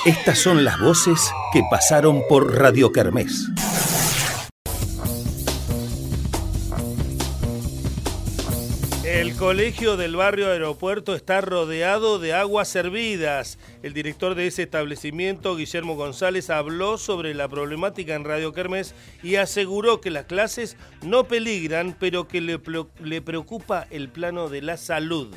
Estas son las voces que pasaron por Radio Kermés. El colegio del barrio Aeropuerto está rodeado de aguas servidas. El director de ese establecimiento, Guillermo González, habló sobre la problemática en Radio Kermés y aseguró que las clases no peligran, pero que le preocupa el plano de la salud.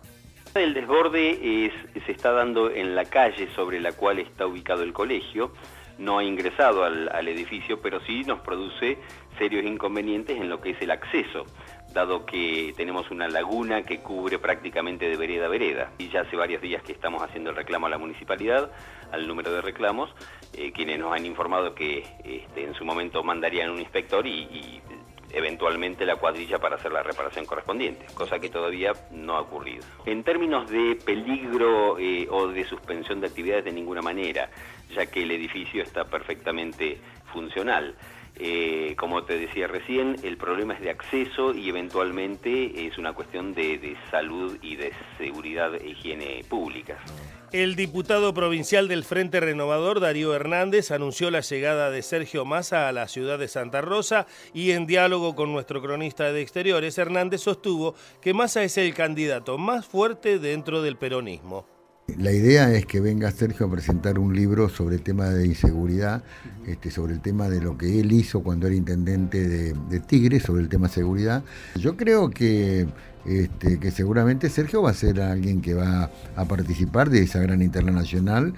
El desborde se está dando en la calle sobre la cual está ubicado el colegio. No ha ingresado al edificio, pero sí nos produce serios inconvenientes en lo que es el acceso, dado que tenemos una laguna que cubre prácticamente de vereda a vereda. Y ya hace varios días que estamos haciendo el reclamo a la municipalidad, al número de reclamos, quienes nos han informado que en su momento mandarían un inspector y eventualmente la cuadrilla para hacer la reparación correspondiente, cosa que todavía no ha ocurrido. En términos de peligro o de suspensión de actividades, de ninguna manera, ya que el edificio está perfectamente funcional. Como te decía recién, el problema es de acceso y eventualmente es una cuestión de salud y de seguridad e higiene públicas. El diputado provincial del Frente Renovador, Darío Hernández, anunció la llegada de Sergio Massa a la ciudad de Santa Rosa y en diálogo con nuestro cronista de Exteriores, Hernández sostuvo que Massa es el candidato más fuerte dentro del peronismo. La idea es que venga Sergio a presentar un libro sobre el tema de inseguridad, sobre el tema de lo que él hizo cuando era intendente de Tigre, sobre el tema de seguridad. Yo creo que seguramente Sergio va a ser alguien que va a participar de esa gran internacional,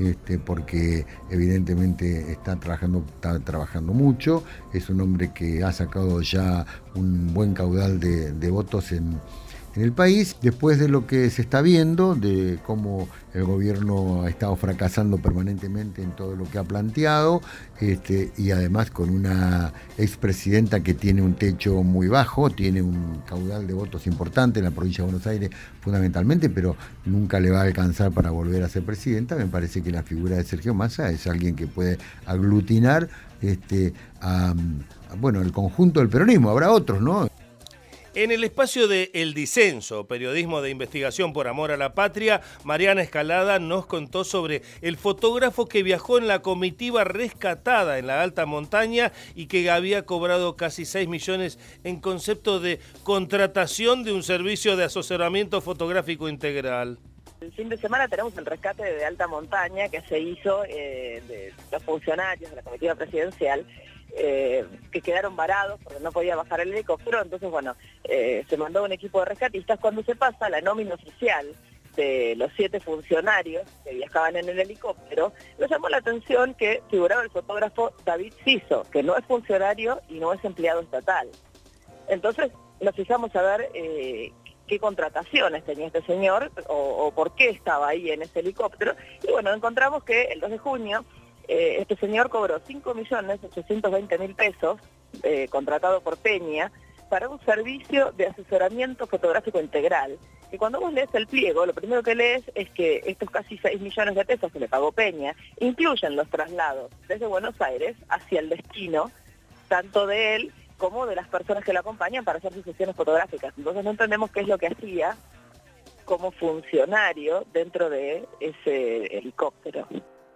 porque evidentemente está trabajando mucho, es un hombre que ha sacado ya un buen caudal de votos en el país, después de lo que se está viendo, de cómo el gobierno ha estado fracasando permanentemente en todo lo que ha planteado, y además con una expresidenta que tiene un techo muy bajo, tiene un caudal de votos importante en la provincia de Buenos Aires fundamentalmente, pero nunca le va a alcanzar para volver a ser presidenta. Me parece que la figura de Sergio Massa es alguien que puede aglutinar el conjunto del peronismo. Habrá otros, ¿no? En el espacio de El Disenso, periodismo de investigación por amor a la patria, Mariana Escalada nos contó sobre el fotógrafo que viajó en la comitiva rescatada en la alta montaña y que había cobrado casi 6 millones en concepto de contratación de un servicio de asesoramiento fotográfico integral. El fin de semana tenemos el rescate de alta montaña que se hizo de los funcionarios de la comitiva presidencial, que quedaron varados porque no podía bajar el helicóptero. Entonces, se mandó un equipo de rescatistas. Cuando se pasa la nómina oficial de los 7 funcionarios que viajaban en el helicóptero, nos llamó la atención que figuraba el fotógrafo David Ciso, que no es funcionario y no es empleado estatal. Entonces nos fijamos a ver qué contrataciones tenía este señor o por qué estaba ahí en ese helicóptero. Y encontramos que el 2 de junio este señor cobró 5.820.000 pesos, contratado por Peña, para un servicio de asesoramiento fotográfico integral. Y cuando vos lees el pliego, lo primero que lees es que estos casi 6 millones de pesos que le pagó Peña incluyen los traslados desde Buenos Aires hacia el destino, tanto de él como de las personas que lo acompañan para hacer sus sesiones fotográficas. Entonces no entendemos qué es lo que hacía como funcionario dentro de ese helicóptero.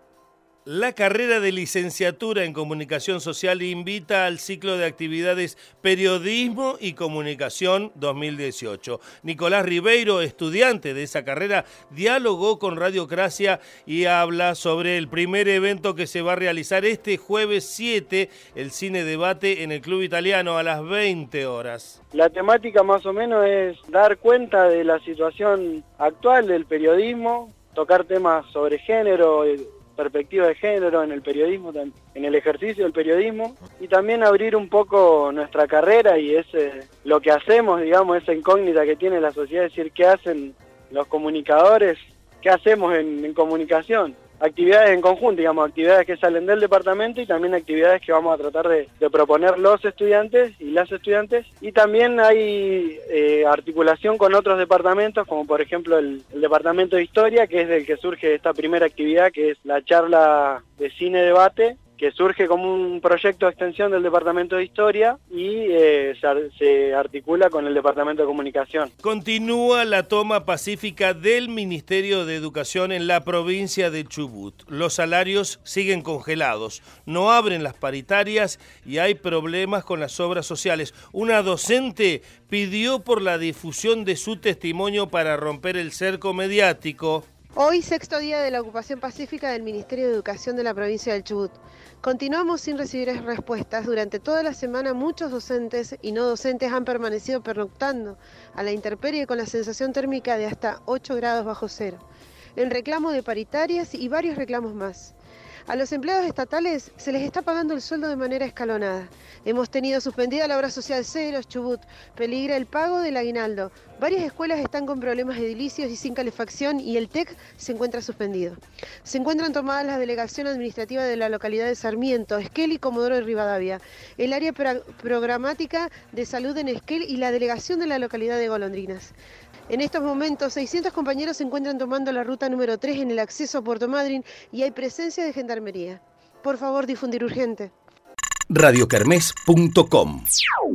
La carrera de licenciatura en Comunicación Social invita al ciclo de actividades Periodismo y Comunicación 2018. Nicolás Ribeiro, estudiante de esa carrera, dialogó con Radiocracia y habla sobre el primer evento que se va a realizar este jueves 7, el Cine Debate en el Club Italiano a las 20 horas. La temática más o menos es dar cuenta de la situación actual del periodismo, tocar temas sobre género, perspectiva de género en el periodismo, en el ejercicio del periodismo, y también abrir un poco nuestra carrera y lo que hacemos, digamos, esa incógnita que tiene la sociedad, es decir, qué hacen los comunicadores, qué hacemos en comunicación. Actividades en conjunto, digamos, actividades que salen del departamento y también actividades que vamos a tratar de proponer los estudiantes y las estudiantes. Y también hay articulación con otros departamentos, como por ejemplo el departamento de Historia, que es del que surge esta primera actividad, que es la charla de cine debate, que surge como un proyecto de extensión del Departamento de Historia y se articula con el Departamento de Comunicación. Continúa la toma pacífica del Ministerio de Educación en la provincia de Chubut. Los salarios siguen congelados, no abren las paritarias y hay problemas con las obras sociales. Una docente pidió por la difusión de su testimonio para romper el cerco mediático. Hoy, 6º día de la ocupación pacífica del Ministerio de Educación de la provincia del Chubut. Continuamos sin recibir respuestas. Durante toda la semana muchos docentes y no docentes han permanecido pernoctando a la intemperie con la sensación térmica de hasta 8 grados bajo cero, en reclamo de paritarias y varios reclamos más. A los empleados estatales se les está pagando el sueldo de manera escalonada. Hemos tenido suspendida la obra social Ceros, Chubut. Peligra el pago del aguinaldo. Varias escuelas están con problemas edilicios y sin calefacción y el TEC se encuentra suspendido. Se encuentran tomadas la delegación administrativa de la localidad de Sarmiento, Esquel y Comodoro de Rivadavia, el área programática de salud en Esquel y la delegación de la localidad de Golondrinas. En estos momentos, 600 compañeros se encuentran tomando la ruta número 3 en el acceso a Puerto Madryn y hay presencia de gendarmería. Por favor, difundir urgente. radiokermés.com